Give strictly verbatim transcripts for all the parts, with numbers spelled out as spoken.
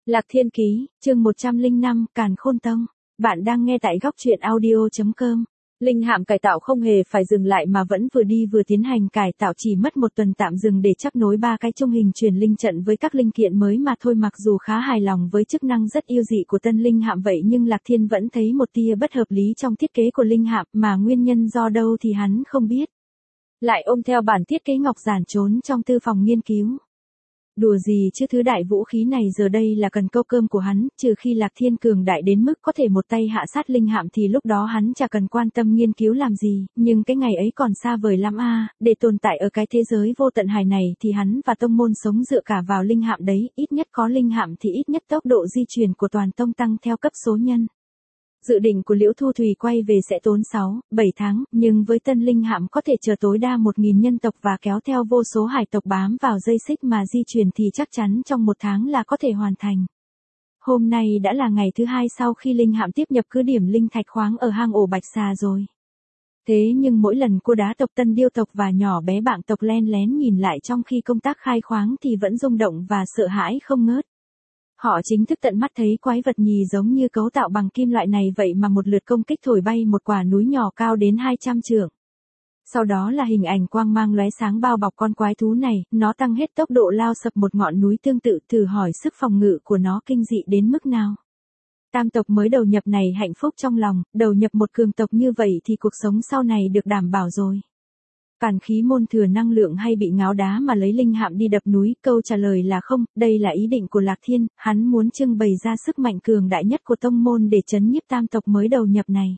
Lạc Thiên Ký, chương một trăm lẻ năm, Càn Khôn Tông. Bạn đang nghe tại góc truyện audio chấm com. Linh hạm cải tạo không hề phải dừng lại mà vẫn vừa đi vừa tiến hành cải tạo, chỉ mất một tuần tạm dừng để chấp nối ba cái trung hình truyền linh trận với các linh kiện mới mà thôi. Mặc dù khá hài lòng với chức năng rất yêu dị của tân linh hạm vậy nhưng Lạc Thiên vẫn thấy một tia bất hợp lý trong thiết kế của linh hạm, mà nguyên nhân do đâu thì hắn không biết. Lại ôm theo bản thiết kế ngọc giản trốn trong tư phòng nghiên cứu. Đùa gì chứ, thứ đại vũ khí này giờ đây là cần câu cơm của hắn, trừ khi Lạc Thiên cường đại đến mức có thể một tay hạ sát linh hạm thì lúc đó hắn chả cần quan tâm nghiên cứu làm gì, nhưng cái ngày ấy còn xa vời lắm a. Để tồn tại ở cái thế giới vô tận hài này thì hắn và tông môn sống dựa cả vào linh hạm đấy, ít nhất có linh hạm thì ít nhất tốc độ di chuyển của toàn tông tăng theo cấp số nhân. Dự định của Liễu Thu Thủy quay về sẽ tốn sáu, bảy tháng, nhưng với tân linh hạm có thể chờ tối đa một nghìn nhân tộc và kéo theo vô số hải tộc bám vào dây xích mà di chuyển thì chắc chắn trong một tháng là có thể hoàn thành. Hôm nay đã là ngày thứ hai sau khi linh hạm tiếp nhập cứ điểm linh thạch khoáng ở hang ổ Bạch Xà rồi. Thế nhưng mỗi lần cua đá tộc Tân Điêu tộc và nhỏ bé Bạng tộc len lén nhìn lại trong khi công tác khai khoáng thì vẫn rung động và sợ hãi không ngớt. Họ chính thức tận mắt thấy quái vật nhì giống như cấu tạo bằng kim loại này vậy mà một lượt công kích thổi bay một quả núi nhỏ cao đến hai trăm trượng. Sau đó là hình ảnh quang mang lóe sáng bao bọc con quái thú này, nó tăng hết tốc độ lao sập một ngọn núi tương tự, thử hỏi sức phòng ngự của nó kinh dị đến mức nào. Tam tộc mới đầu nhập này hạnh phúc trong lòng, đầu nhập một cường tộc như vậy thì cuộc sống sau này được đảm bảo rồi. Càn khí môn thừa năng lượng hay bị ngáo đá mà lấy linh hạm đi đập núi? Câu trả lời là không, đây là ý định của Lạc Thiên, hắn muốn trưng bày ra sức mạnh cường đại nhất của tông môn để trấn nhiếp tam tộc mới đầu nhập này.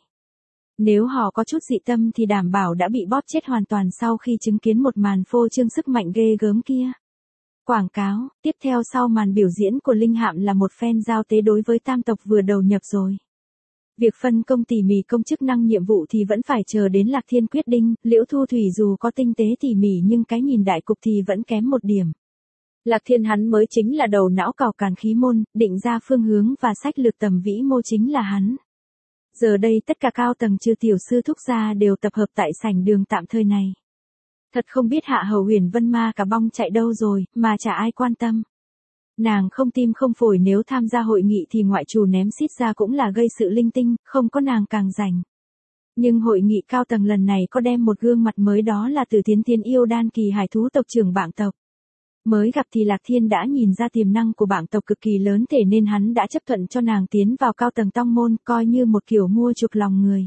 Nếu họ có chút dị tâm thì đảm bảo đã bị bóp chết hoàn toàn sau khi chứng kiến một màn phô trương sức mạnh ghê gớm kia. Quảng cáo, tiếp theo sau màn biểu diễn của linh hạm là một phen giao tế đối với tam tộc vừa đầu nhập rồi. Việc phân công tỉ mỉ công chức năng nhiệm vụ thì vẫn phải chờ đến Lạc Thiên quyết định. Liễu Thu Thủy dù có tinh tế tỉ mỉ nhưng cái nhìn đại cục thì vẫn kém một điểm. Lạc Thiên hắn mới chính là đầu não cào càn khí môn, định ra phương hướng và sách lược tầm vĩ mô chính là hắn. Giờ đây tất cả cao tầng trừ tiểu sư thúc gia đều tập hợp tại sảnh đường tạm thời này. Thật không biết Hạ Hầu Huyền Vân Ma cả bong chạy đâu rồi, mà chả ai quan tâm. Nàng không tim không phổi, nếu tham gia hội nghị thì ngoại trù ném xít ra cũng là gây sự linh tinh, không có nàng càng rảnh. Nhưng hội nghị cao tầng lần này có đem một gương mặt mới, đó là Từ Thiến Thiến, yêu đan kỳ hải thú tộc trưởng Bạng tộc. Mới gặp thì Lạc Thiên đã nhìn ra tiềm năng của Bạng tộc cực kỳ lớn, thế nên hắn đã chấp thuận cho nàng tiến vào cao tầng tông môn, coi như một kiểu mua chuộc lòng người.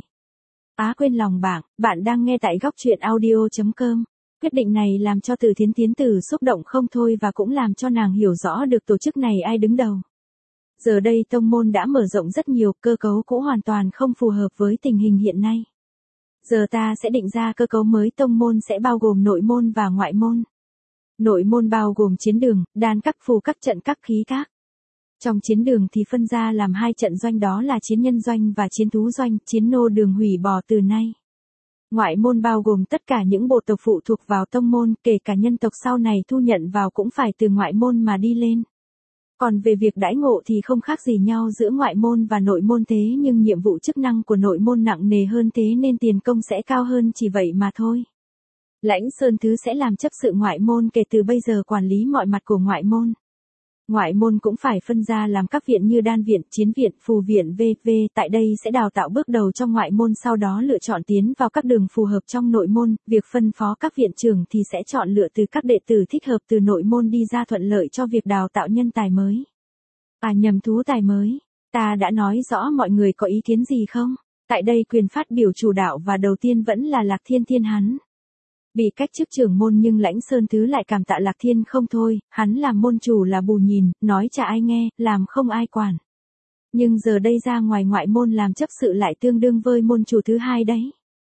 Á quên lòng Bạng, bạn đang nghe tại góc truyện audio chấm com. Quyết định này làm cho Từ Thiến Thiến Tử xúc động không thôi và cũng làm cho nàng hiểu rõ được tổ chức này ai đứng đầu. Giờ đây tông môn đã mở rộng rất nhiều, cơ cấu cũ hoàn toàn không phù hợp với tình hình hiện nay. Giờ ta sẽ định ra cơ cấu mới, tông môn sẽ bao gồm nội môn và ngoại môn. Nội môn bao gồm chiến đường, đan các, phù các, trận các, khí các. Trong chiến đường thì phân ra làm hai trận doanh, đó là chiến nhân doanh và chiến thú doanh, chiến nô đường hủy bỏ từ nay. Ngoại môn bao gồm tất cả những bộ tộc phụ thuộc vào tông môn, kể cả nhân tộc sau này thu nhận vào cũng phải từ ngoại môn mà đi lên. Còn về việc đãi ngộ thì không khác gì nhau giữa ngoại môn và nội môn, thế nhưng nhiệm vụ chức năng của nội môn nặng nề hơn, thế nên tiền công sẽ cao hơn, chỉ vậy mà thôi. Lãnh Sơn Thứ sẽ làm chấp sự ngoại môn, kể từ bây giờ quản lý mọi mặt của ngoại môn. Ngoại môn cũng phải phân ra làm các viện như đan viện, chiến viện, phù viện, vân vân. Tại đây sẽ đào tạo bước đầu trong ngoại môn, sau đó lựa chọn tiến vào các đường phù hợp trong nội môn. Việc phân phó các viện trưởng thì sẽ chọn lựa từ các đệ tử thích hợp từ nội môn đi ra, thuận lợi cho việc đào tạo nhân tài mới. À nhầm, thú tài mới. Ta đã nói rõ, mọi người có ý kiến gì không? Tại đây quyền phát biểu chủ đạo và đầu tiên vẫn là Lạc Thiên Thiên hắn. Bị cách chức trưởng môn nhưng Lãnh Sơn Thứ lại cảm tạ Lạc Thiên không thôi, hắn làm môn chủ là bù nhìn, nói chả ai nghe, làm không ai quản. Nhưng giờ đây ra ngoài ngoại môn làm chấp sự lại tương đương với môn chủ thứ hai đấy.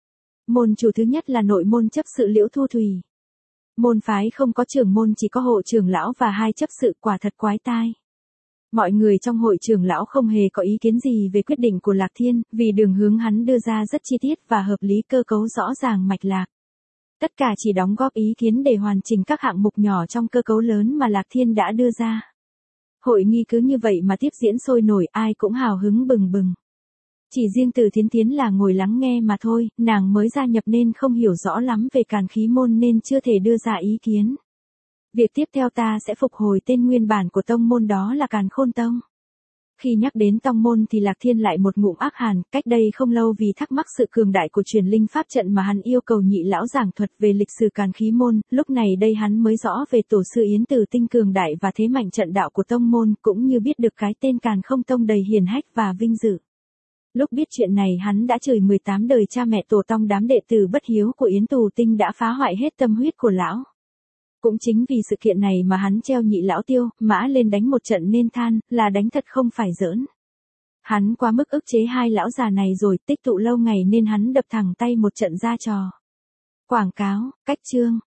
Môn chủ thứ nhất là nội môn chấp sự Liễu Thu Thủy. Môn phái không có trưởng môn, chỉ có hộ trưởng lão và hai chấp sự, quả thật quái tai. Mọi người trong hội trưởng lão không hề có ý kiến gì về quyết định của Lạc Thiên, vì đường hướng hắn đưa ra rất chi tiết và hợp lý, cơ cấu rõ ràng mạch lạc. Tất cả chỉ đóng góp ý kiến để hoàn chỉnh các hạng mục nhỏ trong cơ cấu lớn mà Lạc Thiên đã đưa ra. Hội nghi cứ như vậy mà tiếp diễn sôi nổi, ai cũng hào hứng bừng bừng. Chỉ riêng Từ Thiến Thiến là ngồi lắng nghe mà thôi, nàng mới gia nhập nên không hiểu rõ lắm về càn khí môn nên chưa thể đưa ra ý kiến. Việc tiếp theo ta sẽ phục hồi tên nguyên bản của tông môn, đó là Càn Khôn Tông. Khi nhắc đến tông môn thì Lạc Thiên lại một ngụm ác hàn, cách đây không lâu vì thắc mắc sự cường đại của truyền linh pháp trận mà hắn yêu cầu nhị lão giảng thuật về lịch sử Càn Khí môn, lúc này đây hắn mới rõ về tổ sư Yến Tử Tinh cường đại và thế mạnh trận đạo của tông môn, cũng như biết được cái tên Càn Không Tông đầy hiển hách và vinh dự. Lúc biết chuyện này hắn đã chửi mười tám đời cha mẹ tổ tông đám đệ tử bất hiếu của Yến Tử Tinh đã phá hoại hết tâm huyết của lão. Cũng chính vì sự kiện này mà hắn treo nhị lão Tiêu, Mã lên đánh một trận nên than, là đánh thật không phải giỡn. Hắn quá mức ức chế hai lão già này rồi, tích tụ lâu ngày nên hắn đập thẳng tay một trận ra trò. Quảng cáo, cách chương.